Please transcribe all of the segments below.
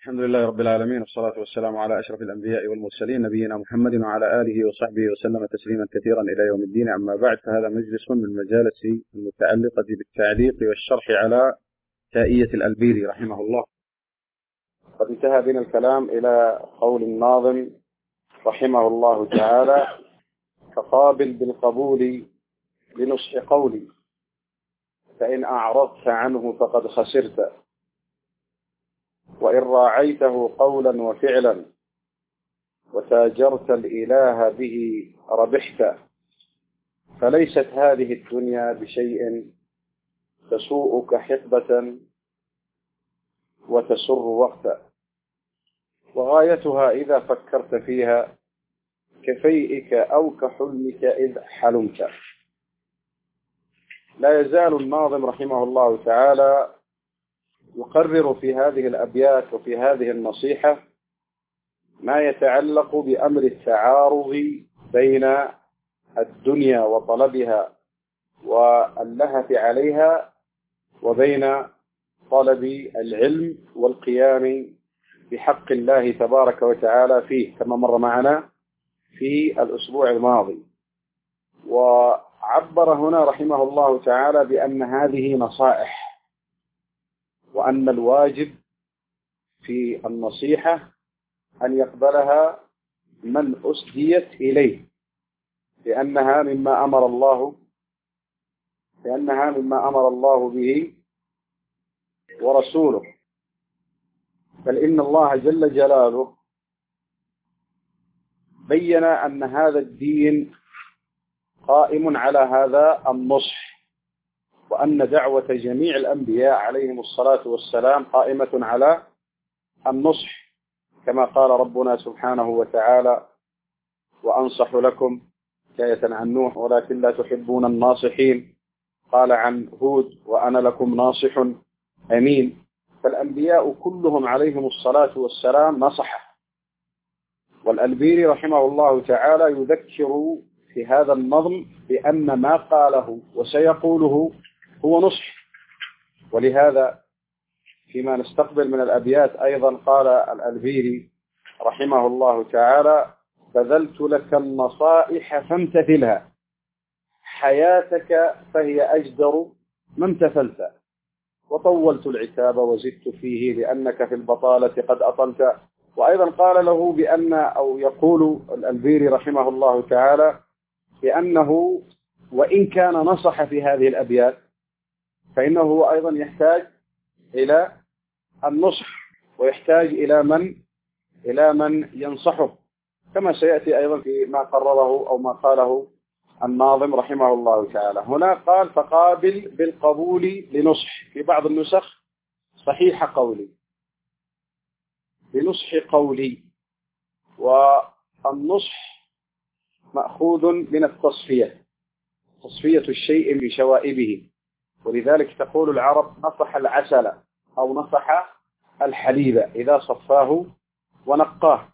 الحمد لله رب العالمين، والصلاة والسلام على أشرف الأنبياء والمرسلين نبينا محمد وعلى آله وصحبه وسلم تسليما كثيرا إلى يوم الدين. أما بعد، فهذا مجلس من المجالس المتعلقة بالتعليق والشرح على تائية الألبيري رحمه الله. قد انتهى بنا الكلام إلى قول الناظم رحمه الله تعالى: فقابل بالقبول لنصح قولي، فإن أعرضت عنه فقد خسرت، وإن راعيته قولا وفعلا وتاجرت الإله به ربحت. فليست هذه الدنيا بشيء تسوءك حقبة وتسر وقتا، وغايتها إذا فكرت فيها كفيئك أو كحلمك إذ حلمت. لا يزال الناظم رحمه الله تعالى يقرر في هذه الأبيات وفي هذه النصيحة ما يتعلق بأمر التعارض بين الدنيا وطلبها واللهف عليها وبين طلب العلم والقيام بحق الله تبارك وتعالى فيه، كما مر معنا في الأسبوع الماضي. وعبر هنا رحمه الله تعالى بأن هذه نصائح، وأن الواجب في النصيحة أن يقبلها من أسديت إليه، لأنها مما أمر الله به ورسوله. بل إن الله جل جلاله بين أن هذا الدين قائم على هذا النصح، وأن دعوة جميع الأنبياء عليهم الصلاة والسلام قائمة على النصح، كما قال ربنا سبحانه وتعالى: وأنصح لكم، حكاية عن نوح: ولكن لا تحبون الناصحين. قال عن هود: وأنا لكم ناصح أمين. فالأنبياء كلهم عليهم الصلاة والسلام نصح. والألبيري رحمه الله تعالى يذكر في هذا النظم بأن ما قاله وسيقوله هو نصح. ولهذا فيما نستقبل من الأبيات أيضا قال الألبيري رحمه الله تعالى: بذلت لك النصائح فامتثلها، حياتك فهي أجدر ما امتثلت، وطولت العتاب وزدت فيه لأنك في البطالة قد أطلت. وأيضا قال له بأن، أو يقول الألبيري رحمه الله تعالى بأنه وإن كان نصح في هذه الأبيات فإنه أيضا يحتاج إلى النصح، ويحتاج إلى من ينصحه، كما سيأتي أيضا في ما قرره أو ما قاله الناظم رحمه الله تعالى. هنا قال: فقابل بالقبول لنصح، في بعض النسخ صحيح قولي، لنصح قولي. والنصح مأخوذ من التصفية، تصفية الشيء بشوائبه، ولذلك تقول العرب: نصح العسل أو نصح الحليب إذا صفاه ونقاه.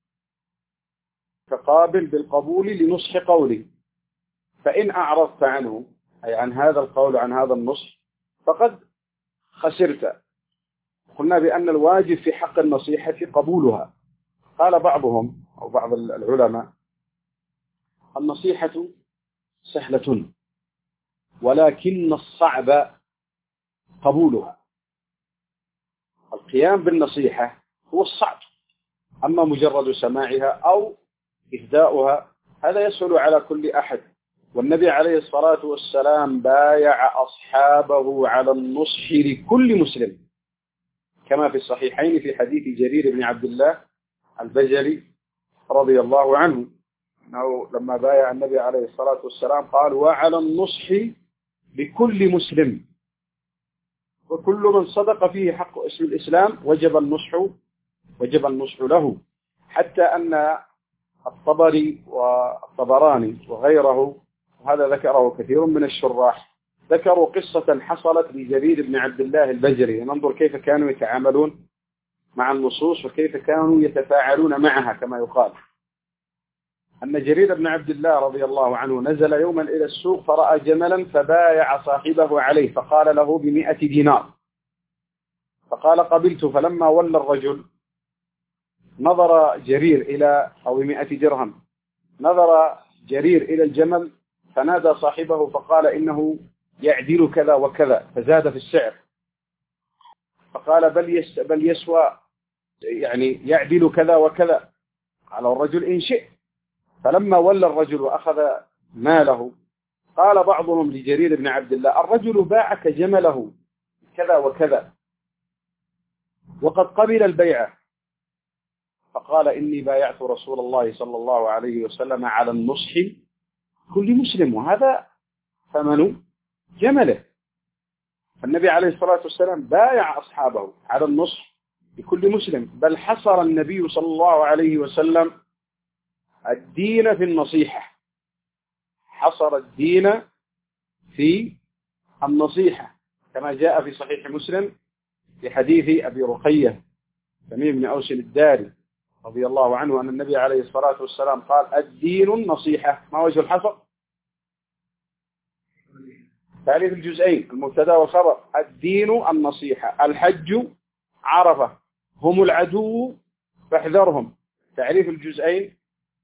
فقابل بالقبول لنصح قولي، فإن أعرضت عنه، أي عن هذا القول عن هذا النصح، فقد خسرت. قلنا بأن الواجب في حق النصيحة قبولها. قال بعضهم أو بعض العلماء: النصيحة سهلة، ولكن الصعب قبولها. القيام بالنصيحة هو الصعب، أما مجرد سماعها أو إهداؤها هذا يسهل على كل أحد. والنبي عليه الصلاة والسلام بايع أصحابه على النصح لكل مسلم، كما في الصحيحين في حديث جرير بن عبد الله البجلي رضي الله عنه، أنه لما بايع النبي عليه الصلاة والسلام قال: وعلى النصح لكل مسلم، وكل من صدق فيه حق اسم الإسلام وجب النصح له. حتى أن الطبري والطبراني وغيره، وهذا ذكره كثير من الشراح، ذكروا قصة حصلت لجرير بن عبد الله البجلي. ننظر كيف كانوا يتعاملون مع النصوص وكيف كانوا يتفاعلون معها. كما يقال أن جرير بن عبد الله رضي الله عنه نزل يوما إلى السوق فرأى جملا فبايع صاحبه عليه، فقال له ب100 دينار، فقال: قبلت. فلما ولى الرجل نظر جرير إلى أو 100 درهم، نظر جرير إلى الجمل فنادى صاحبه فقال إنه يعدل كذا وكذا، فزاد في السعر، فقال بل يسوى يعني يعدل كذا وكذا. قال الرجل إن شئت. فلما ولى الرجل وأخذ ماله قال بعضهم لجرير بن عبد الله الرجل باعك جمله كذا وكذا وقد قبل البيعة. فقال إني بايعت رسول الله صلى الله عليه وسلم على النصح كل مسلم، وهذا ثمن جمله. النبي عليه الصلاة والسلام بايع أصحابه على النصح لكل مسلم، بل حصر النبي صلى الله عليه وسلم الدين في النصيحة، حصر الدين في النصيحة كما جاء في صحيح مسلم في حديث أبي رقية تميم بن أوس الداري رضي الله عنه أن النبي عليه الصلاة والسلام قال الدين النصيحة. ما وجه الحصر؟ تعريف الجزئين المبتدا والخبر. الدين النصيحة، الحج عرفة، هم العدو فاحذرهم. تعريف الجزئين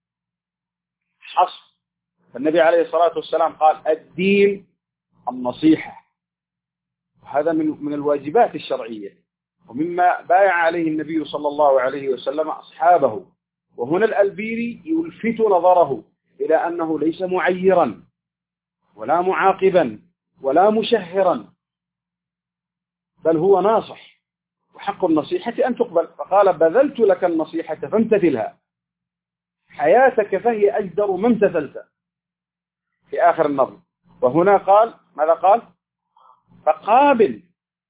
حصر. النبي عليه الصلاة والسلام قال الدين النصيحة، هذا من الواجبات الشرعية ومما بايع عليه النبي صلى الله عليه وسلم أصحابه. وهنا الألبيري يلفت نظره إلى أنه ليس معيرا ولا معاقبا ولا مشهرا، بل هو ناصح وحق النصيحة أن تقبل. فقال بذلت لك النصيحة فامتثلها، حياتك فهي أجدر ما امتثلت في آخر النظر. وهنا قال ماذا قال؟ فقابل،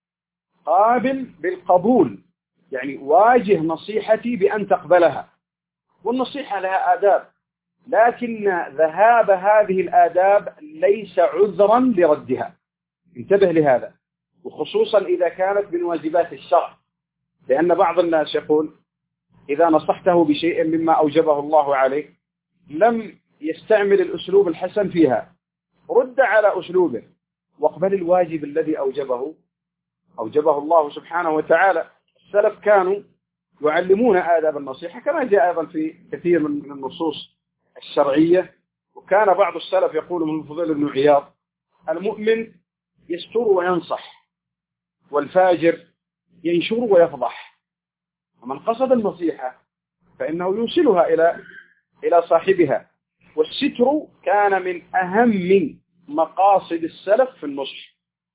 قابل بالقبول، يعني واجه نصيحتي بأن تقبلها. والنصيحة لها آداب، لكن ذهاب هذه الآداب ليس عذرا لردها. انتبه لهذا، وخصوصا إذا كانت من واجبات الشرع، لأن بعض الناس يقول إذا نصحته بشيء مما أوجبه الله عليه لم يستعمل الأسلوب الحسن فيها، رد على أسلوبه واقبل الواجب الذي أوجبه الله سبحانه وتعالى. السلف كانوا يعلمون آداب النصيحة كما جاء أيضا في كثير من النصوص الشرعية. وكان بعض السلف يقول من الفضيل بن عياض المؤمن يستر وينصح، والفاجر ينشر ويفضح، ومن قصد النصيحة فإنه يوصلها إلى صاحبها. والستر كان من أهم مقاصد السلف في النصح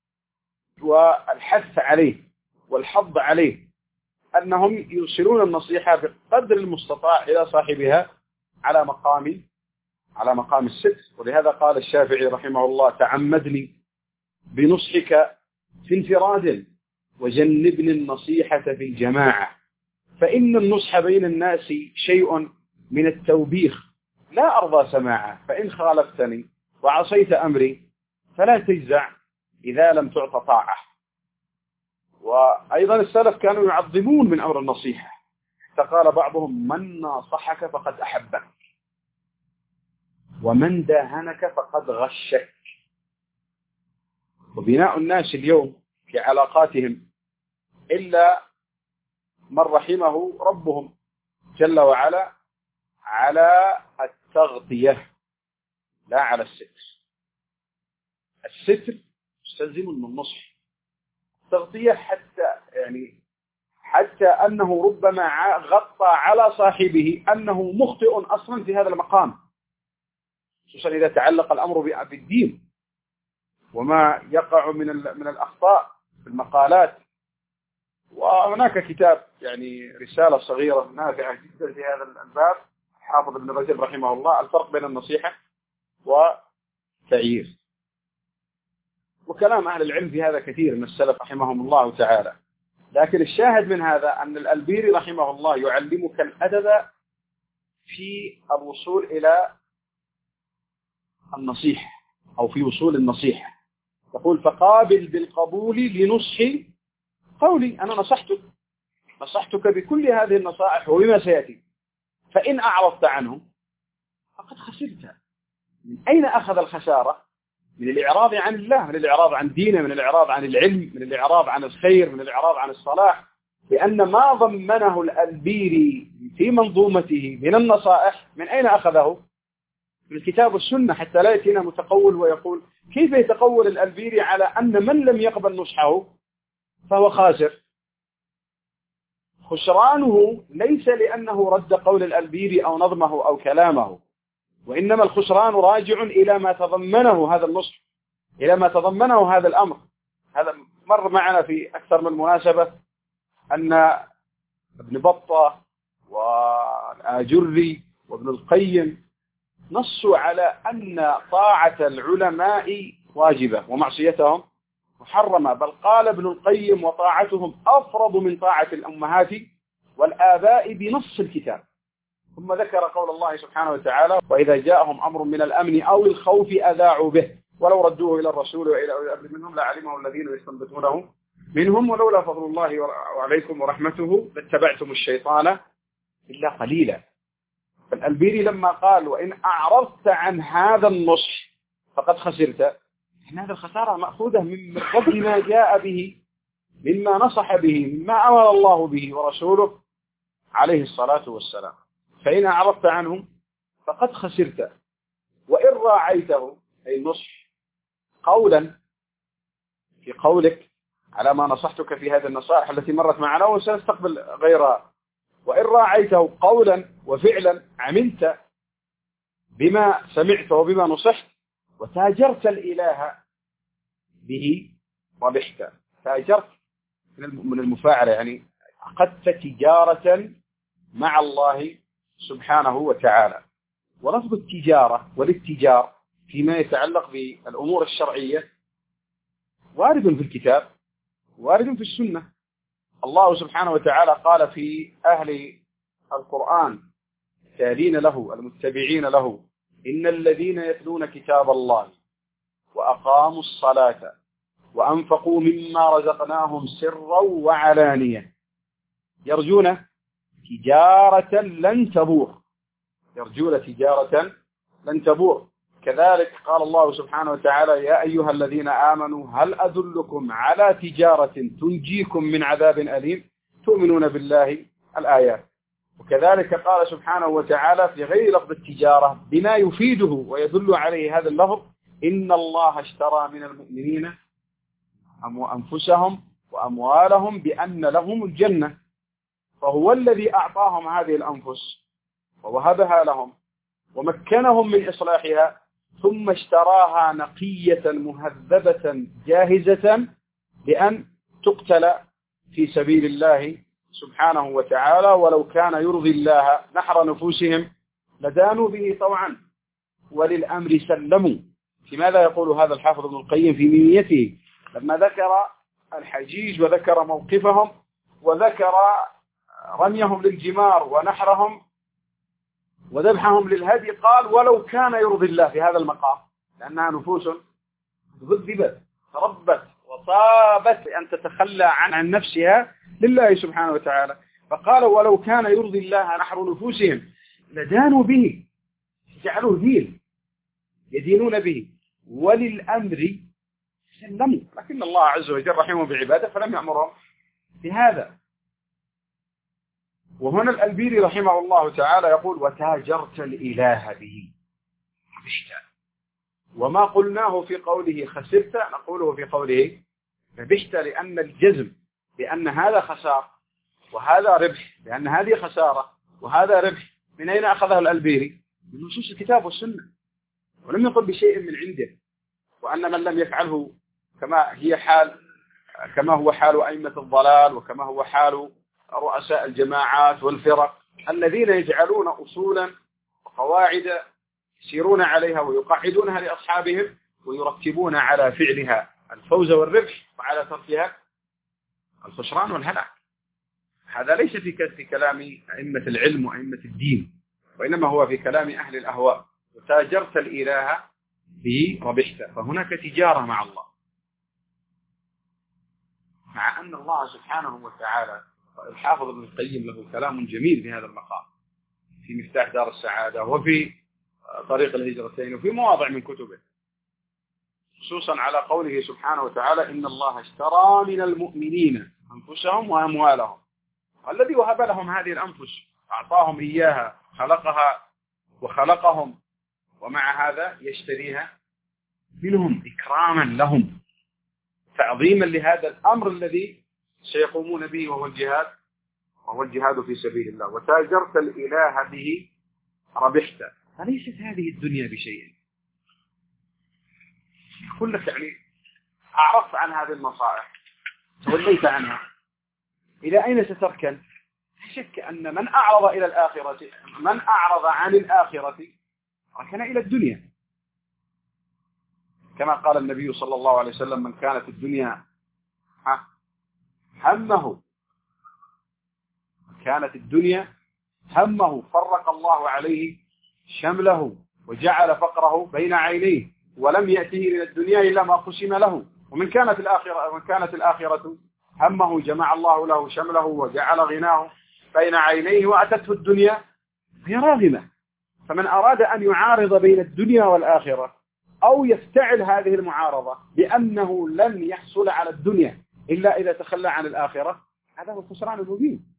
والحث عليه والحض عليه، أنهم يوصلون النصيحة بقدر المستطاع إلى صاحبها على مقام الستر. ولهذا قال الشافعي رحمه الله تعمدني بنصحك في انفراد وجنبني النصيحة في الجماعة، فإن النصح بين الناس شيء من التوبيخ لا أرضى سماعه، فإن خالفتني وعصيت أمري فلا تجزع إذا لم تعط طاعة. وأيضا السلف كانوا يعظمون من أمر النصيحة، فقال بعضهم من ناصحك فقد أحبك، ومن داهنك فقد غشك. وبناء الناس اليوم في علاقاتهم إلا من رحمه ربهم جل وعلا على التغطية لا على الستر. الستر مستلزم من النصح، التغطية حتى أنه ربما غطى على صاحبه أنه مخطئ أصلا في هذا المقام، خصوصا إذا تعلق الأمر بالدين وما يقع من الأخطاء في المقالات. وهناك كتاب يعني رسالة صغيرة نافعة جدا في هذا الباب حافظ ابن رجب رحمه الله، الفرق بين النصيحة والتعيير. وكلام أهل العلم في هذا كثير من السلف رحمهم الله تعالى. لكن الشاهد من هذا أن الألبيري رحمه الله يعلمك الأدب في الوصول إلى النصيحة أو في وصول النصيحة. يقول فقابل بالقبول لنصح قولي، أنا نصحتك بكل هذه النصائح وبما سيأتي، فإن أعرضت عنه فقد خسرت. من أين أخذ الخسارة؟ من الإعراض عن الله، من الإعراض عن دينه، من الإعراض عن العلم، من الإعراض عن الخير، من الإعراض عن الصلاح. لأن ما ضمنه الألبيري في منظومته من النصائح من أين أخذه؟ من الكتاب والسنة، حتى لا يأتينا متقول ويقول كيف يتقول الألبيري على أن من لم يقبل نصحه فهو خاسر. خسرانه ليس لأنه رد قول الألبيري أو نظمه أو كلامه، وإنما الخسران راجع إلى ما تضمنه هذا النصح، إلى ما تضمنه هذا الأمر. هذا مر معنا في أكثر من مناسبة أن ابن بطة والآجري وابن القيم نصوا على أن طاعة العلماء واجبة ومعصيتهم محرمة، بل قال ابن القيم وطاعتهم أفرض من طاعة الأمهات والآباء بنص الكتاب. ثم ذكر قول الله سبحانه وتعالى: وإذا جاءهم أمر من الأمن أو الخوف أذاعوا به ولو ردوه إلى الرسول وإلى أولي الأمر منهم لعلمه الذين يستنبطونه منهم ولولا فضل الله عليكم ورحمته لاتبعتم الشيطان إلا قليلا. فالألبيري لما قال: وإن أعرضت عن هذا النصح فقد خسرت، إن هذا الخسارة مأخوذة من رد ما جاء به، مما نصح به، مما أمر الله به ورسوله عليه الصلاة والسلام. فإن أعرضت عنهم فقد خسرت. وإن راعيته أي النصح قولا في قولك على ما نصحتك في هذه النصائح التي مرت معنا وسنستقبل غيرها، وإن راعيته قولا وفعلا عملت بما سمعت وبما نصحت وتاجرت الإله به ربحت. تاجرت من المفاعلة، يعني عقدت تجارة مع الله سبحانه وتعالى. ولفظ التجارة والاتجار فيما يتعلق بالأمور الشرعية وارد في الكتاب وارد في السنة. الله سبحانه وتعالى قال في أهل القرآن التالين له المتبعين له: إن الذين يتلون كتاب الله وأقاموا الصلاة وأنفقوا مما رزقناهم سرا وعلانية يرجون تجارة لن تبور. يرجون تجارة لن تبور. كذلك قال الله سبحانه وتعالى: يا أيها الذين آمنوا هل أدلكم على تجارة تنجيكم من عذاب أليم تؤمنون بالله الآيات. وكذلك قال سبحانه وتعالى في غير لفظ التجارة بما يفيده ويدل عليه هذا اللفظ: إن الله اشترى من المؤمنين أنفسهم وأموالهم بأن لهم الجنة. فهو الذي أعطاهم هذه الأنفس ووهبها لهم ومكنهم من إصلاحها، ثم اشتراها نقية مهذبة جاهزة بأن تقتل في سبيل الله سبحانه وتعالى، ولو كان يرضي الله نحر نفوسهم لدانوا به طوعا وللأمر سلموا. لماذا يقول هذا الحافظ ابن القيم في ميته لما ذكر الحجيج وذكر موقفهم وذكر رميهم للجمار ونحرهم وذبحهم للهدي؟ قال: ولو كان يرضي الله في هذا المقام، لأنها نفوس ذبت تربت وصابت أن تتخلى عن نفسها لله سبحانه وتعالى. فقال: ولو كان يرضي الله نحر نفوسهم لدانوا به، جعلوه دين يدينون به، وللأمر سلموا. لكن الله عز وجل رحمه بعباده فلم يأمرهم بهذا. وهنا الألبيري رحمه الله تعالى يقول: وتاجرت الإله به ربحت. وما قلناه في قوله خسرت نقوله في قوله ربحت، لأن الجزم بأن هذا خسارة وهذا ربح، لأن هذه خسارة وهذا ربح، من أين أخذه الألبيري؟ من نصوص الكتاب والسنة، ولم يقل بشيء من عنده. وأن من لم يفعله كما هو حال أئمة الضلال وكما هو حال رؤساء الجماعات والفرق الذين يجعلون أصولا وقواعد يسيرون عليها ويقعدونها لأصحابهم ويرتبون على فعلها الفوز والربح وعلى تركها الخسران والهلاك. هذا ليس في كلام أئمة العلم وأئمة الدين، وإنما هو في كلام أهل الأهواء. وتاجرت الإله به ربحت. فهناك تجارة مع الله، مع أن الله سبحانه وتعالى، الحافظ ابن القيم له كلام جميل في هذا المقام في مفتاح دار السعادة وفي طريق الهجرتين وفي مواضع من كتبه، خصوصا على قوله سبحانه وتعالى: إن الله اشترى من المؤمنين أنفسهم وأموالهم الذي وهب لهم هذه الأنفس أعطاهم إياها، خلقها وخلقهم، ومع هذا يشتريها منهم إكراما لهم، تعظيما لهذا الأمر الذي سيقومون به، وهو الجهاد في سبيل الله. وتاجرت الإله به ربحت. فليست هذه الدنيا بشيء. يقول لك يعني أعرضت عن هذه النصائح، توليت عنها، إلى أين ستركن؟ لا شك أن من أعرض عن الآخرة ركن إلى الدنيا، كما قال النبي صلى الله عليه وسلم: من كانت الدنيا همه فرق الله عليه شمله وجعل فقره بين عينيه ولم يأته من الدنيا إلا ما قسم له. ومن كانت الآخرة همه جمع الله له شمله وجعل غناه بين عينيه وأتته الدنيا هي راغمة. فمن أراد أن يعارض بين الدنيا والآخرة أو يفتعل هذه المعارضة بأنه لن يحصل على الدنيا إلا إذا تخلى عن الآخرة، هذا هو الخسران المبين.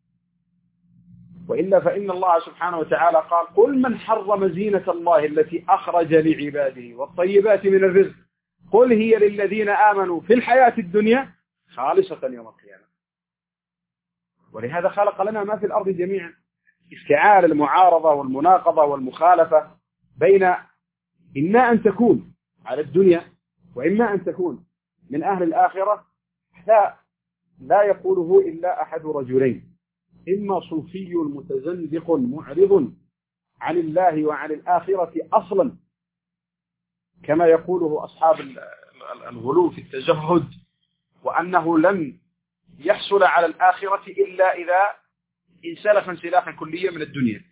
وإلا فإن الله سبحانه وتعالى قال: قل من حرم زينة الله التي أخرج لعباده والطيبات من الرزق قل هي للذين آمنوا في الحياة الدنيا خالصة يوم القيامة. ولهذا خلق لنا ما في الأرض جميعا. افتعال المعارضة والمناقضة والمخالفة بين إما أن تكون على الدنيا وإما أن تكون من أهل الآخرة، لا يقوله إلا أحد رجلين: إما صوفي متزندق معرض عن الله وعن الآخرة أصلا، كما يقوله أصحاب الغلو في التزهد، وأنه لن يحصل على الآخرة إلا إذا انسلخ انسلاخا كليا من الدنيا.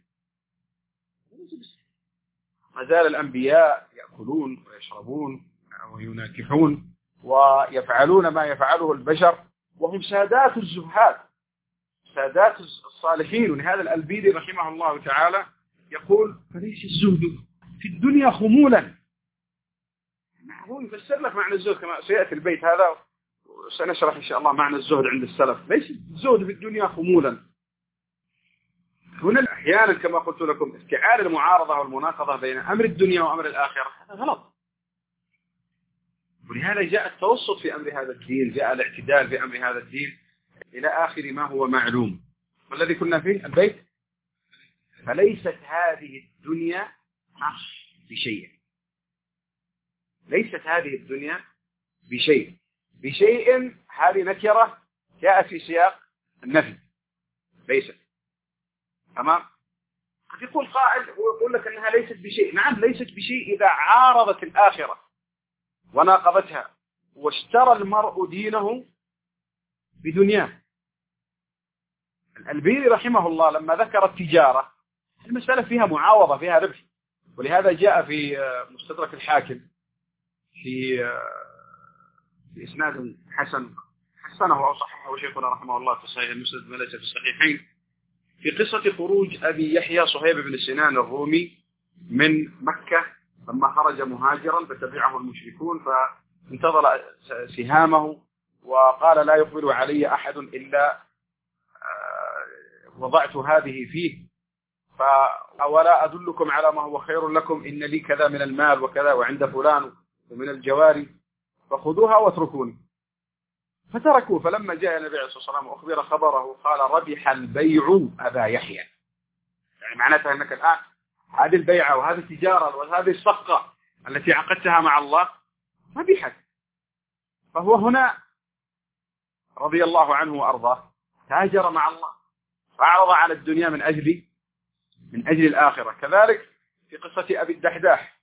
ما زال الأنبياء يأكلون ويشربون ويناكحون ويفعلون ما يفعله البشر، وهم سادات الزهاد، سادات الصالحين. ولهذا الألبيدي رحمه الله تعالى يقول: فليس الزهد في الدنيا خمولا. هو يفسر لك معنى الزهد كما سيأتي البيت هذا، وسنشرح إن شاء الله معنى الزهد عند السلف. ليس الزهد في الدنيا خمولا. هنا أحيانا كما قلت لكم افتعال المعارضة والمناقضة بين أمر الدنيا وأمر الآخرة هذا غلط. ولهذا جاء التوسط في أمر هذا الدين، جاء الاعتدال في أمر هذا الدين إلى آخر ما هو معلوم. والذي كنا فيه البيت: فليست هذه الدنيا بشيء. ليست هذه الدنيا بشيء هذه نكرة جاءت في سياق النفي. ليست. تمام. قد يقول قائل ويقول لك أنها ليست بشيء. نعم، ليست بشيء إذا عارضت الآخرة وناقضتها واشترى المرء دينه بدنياه. الألبيري رحمه الله لما ذكر التجارة، المسألة فيها معاوضة، فيها ربح. ولهذا جاء في مستدرك الحاكم في إسناد حسنه أو صححه شيخنا رحمه الله في صحيح المسند وليس في الصحيحين، في قصة خروج أبي يحيى صهيب بن سنان الرومي من مكة لما خرج مهاجرا فتبعه المشركون فانتظر سهامه وقال: لا يقبل علي أحد إلا وضعت هذه فيه، فأولا أدلكم على ما هو خير لكم، إن لي كذا من المال وكذا وعند فلان ومن الجواري فخذوها واتركوني. فتركوه. فلما جاء النبي عليه الصلاة والسلام وأخبر خبره قال: ربح البيع أبا يحيى. يعني معناتها أنك الآن هذه البيعة وهذه التجارة وهذه الصفقة التي عقدتها مع الله ربحت. فهو هنا رضي الله عنه وأرضاه تاجر مع الله فأعرض على الدنيا من أجل الآخرة. كذلك في قصة أبي الدحداح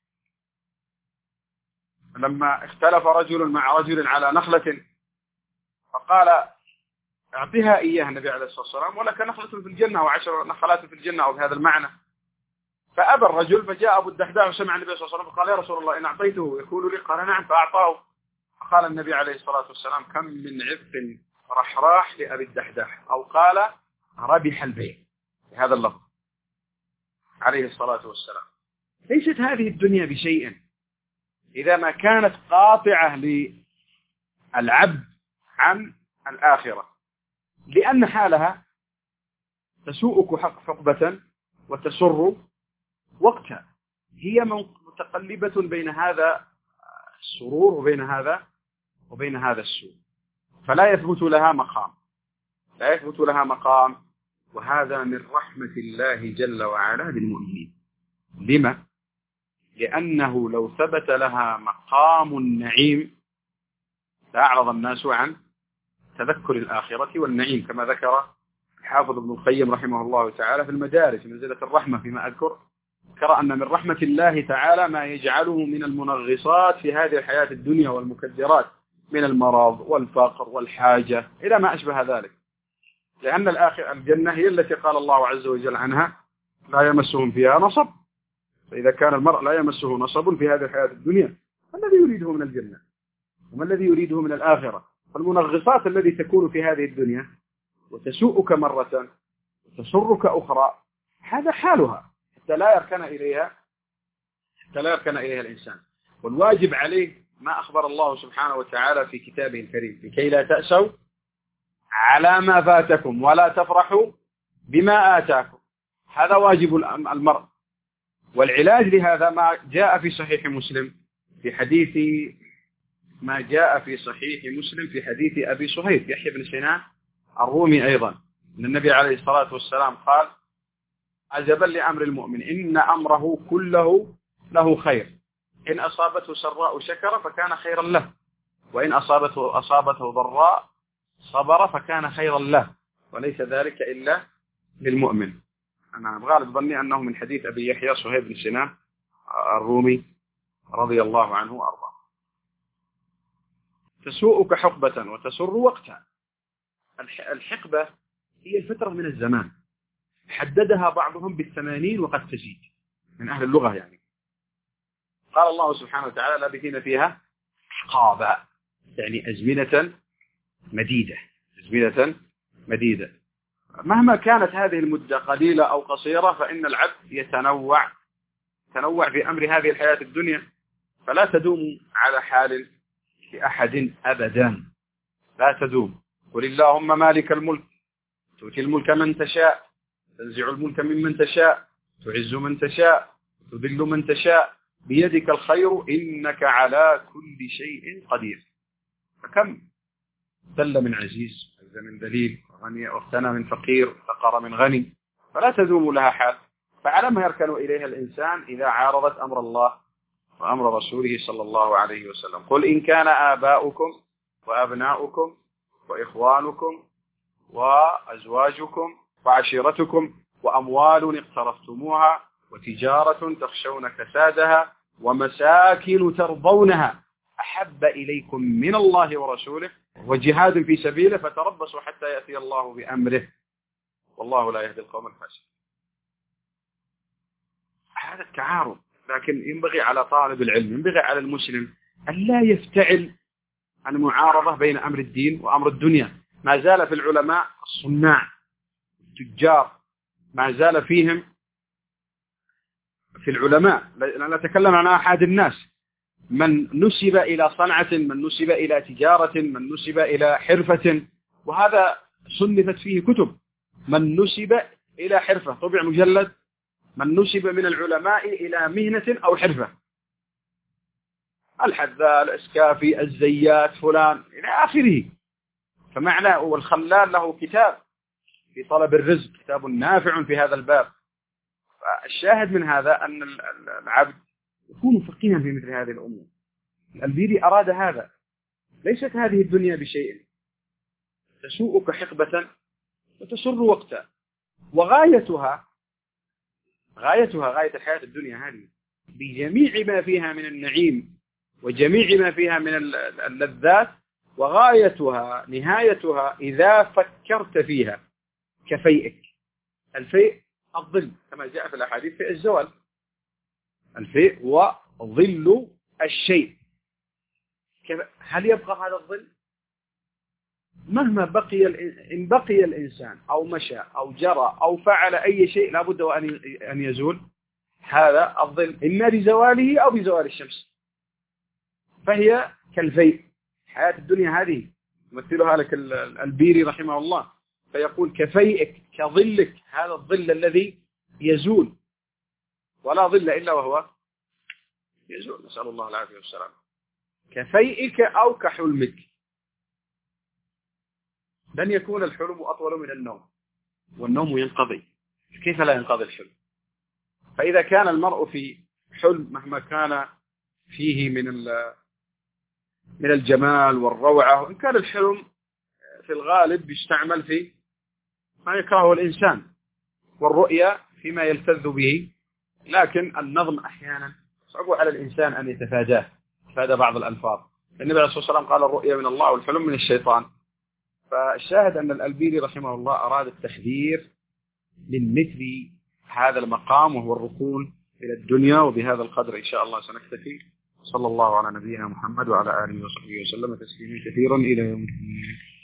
لما اختلف رجل مع رجل على نخلة فقال: اعطيها إياه النبي عليه الصلاة والسلام ولك نخلة في الجنة و10 نخلات في الجنة، أو بهذا المعنى. فأبى الرجل، فجاء أبو الدحداح وسمع النبي صلى الله عليه وسلم فقال: يا رسول الله إن أعطيته يكون لي؟ قال: نعم. فأعطاه. فقال النبي عليه الصلاة والسلام: كم من عفق رحراح لأبي الدحداح، أو قال: ربح البيع، بهذا اللفظ عليه الصلاة والسلام. ليست هذه الدنيا بشيء إذا ما كانت قاطعة للعبد عن الآخرة، لأن حالها تسوءك حقبة وتسر وقتها. هي متقلبة بين هذا السرور وبين هذا السوء، فلا يثبت لها مقام. وهذا من رحمة الله جل وعلا بالمؤمنين. لما؟ لأنه لو ثبت لها مقام النعيم لأعرض الناس عن تذكر الآخرة والنعيم، كما ذكر الحافظ ابن القيم رحمه الله تعالى في المدارج منزلة الرحمة فيما أذكر، ذكر أن من رحمة الله تعالى ما يجعله من المنغصات في هذه الحياة الدنيا والمكدرات من المرض والفقر والحاجة إلى ما أشبه ذلك، لأن الجنة هي التي قال الله عز وجل عنها لا يمسهم فيها نصب. فإذا كان المرء لا يمسه نصب في هذه الحياة الدنيا، ما الذي يريده من الجنة وما الذي يريده من الآخرة؟ فالمنغصات التي تكون في هذه الدنيا وتسوءك مرة وتسرك أخرى، هذا حالها حتى لا يركن إليها الإنسان. والواجب عليه ما أخبر الله سبحانه وتعالى في كتابه الكريم: لكي لا تأسوا على ما فاتكم ولا تفرحوا بما آتاكم. هذا واجب المرء. والعلاج لهذا ما جاء في صحيح مسلم في حديث أبي صهيب يحيى بن سنان الرومي أيضا، أن النبي عليه الصلاة والسلام قال: عجبا لأمر المؤمن إن أمره كله له خير، إن أصابته سراء شكر فكان خيرا له، وإن أصابته ضراء صبر فكان خيرا له، وليس ذلك إلا للمؤمن. أنا غالب ظني أنه من حديث أبي يحيى صهيب بن سنان الرومي رضي الله عنه وأرضاه. تسوءك حقبة وتسر وقتها. الحقبة هي الفترة من الزمان حددها بعضهم ب80 وقد تزيد من أهل اللغة يعني. قال الله سبحانه وتعالى: لابثين فيها أحقابا، يعني أزمنة مديدة. مهما كانت هذه المدة قليلة أو قصيرة فإن العبد يتنوع في أمر هذه الحياة الدنيا، فلا تدوم على حال لأحد أبدا، لا تدوم. قل اللهم مالك الملك تؤتي الملك من تشاء، تنزع الملك ممن تشاء، تعز من تشاء، تذل من تشاء، بيدك الخير إنك على كل شيء قدير. فكم ذل من عزيز، عز من ذليل، واغتنى من فقير، فقر من غني، فلا تدوم لها حال. فعلى ما يركن إليها الإنسان إذا عارضت أمر الله وأمر رسوله صلى الله عليه وسلم. قل إن كان آباؤكم وأبناؤكم وإخوانكم وأزواجكم وعشيرتكم وأموال اقترفتموها وتجارة تخشون كسادها ومساكن ترضونها أحب إليكم من الله ورسوله وجهاد في سبيله فتربصوا حتى يأتي الله بأمره والله لا يهدي القوم الفاسقين. هذا التعارض، لكن ينبغي على طالب العلم، ينبغي على المسلم أن لا يفتعل عن معارضة بين أمر الدين وأمر الدنيا. ما زال في العلماء الصناع التجار، ما زال فيهم في العلماء، لا نتكلم عن أحد الناس، من نسب إلى صنعة، من نسب إلى تجارة، من نسب إلى حرفة، وهذا صنفت فيه كتب. من نسب إلى حرفة طبع مجلد، من نسب من العلماء إلى مهنة أو حرفة، الحذاء، الإسكافي، الزيات، فلان إلى آخره. فمعنى والخلال له كتاب في طلب الرزق، كتاب نافع في هذا الباب. فالشاهد من هذا أن العبد يكون فقيها في مثل هذه الأمور. البيري أراد هذا. ليست هذه الدنيا بشيء، تسوءك حقبة وتسر وقتا، وغايتها غاية الحياة الدنيا هذه بجميع ما فيها من النعيم وجميع ما فيها من اللذات، وغايتها نهايتها إذا فكرت فيها كفيئك. الفيء الظل كما جاء في الأحاديث في الزوال، الفيء وظل الشيء. هل يبقى هذا الظل؟ مهما بقي، إن بقي الإنسان أو مشى أو جرى أو فعل أي شيء لابد أن يزول هذا الظل، إما بزواله أو بزوال الشمس. فهي كالفيء. حياة الدنيا هذه يمثلها لك البيري رحمه الله، فيقول كفيئك كظلك، هذا الظل الذي يزول، ولا ظل إلا وهو يزول، نسأل الله العافية والسلام. كفيئك أو كحلمك، لن يكون الحلم أطول من النوم، والنوم ينقضي، كيف لا ينقضي الحلم؟ فإذا كان المرء في حلم مهما كان فيه من الجمال والروعة، وإن كان الحلم في الغالب يستعمل في ما يكرهه الإنسان، والرؤيا فيما يلتذ به، لكن النظم أحيانا صعب على الإنسان أن يتفادى بعض الألفاظ. النبي عليه الصلاة والسلام قال الرؤيا من الله والحلم من الشيطان. فالشاهد أن الألبيري رحمه الله أراد التحذير من مثل هذا المقام، وهو الركون إلى الدنيا. وبهذا القدر إن شاء الله سنكتفي. صلى الله على نبينا محمد وعلى آله وصحبه وسلم تسليما كثيرا إلى يوم الدين.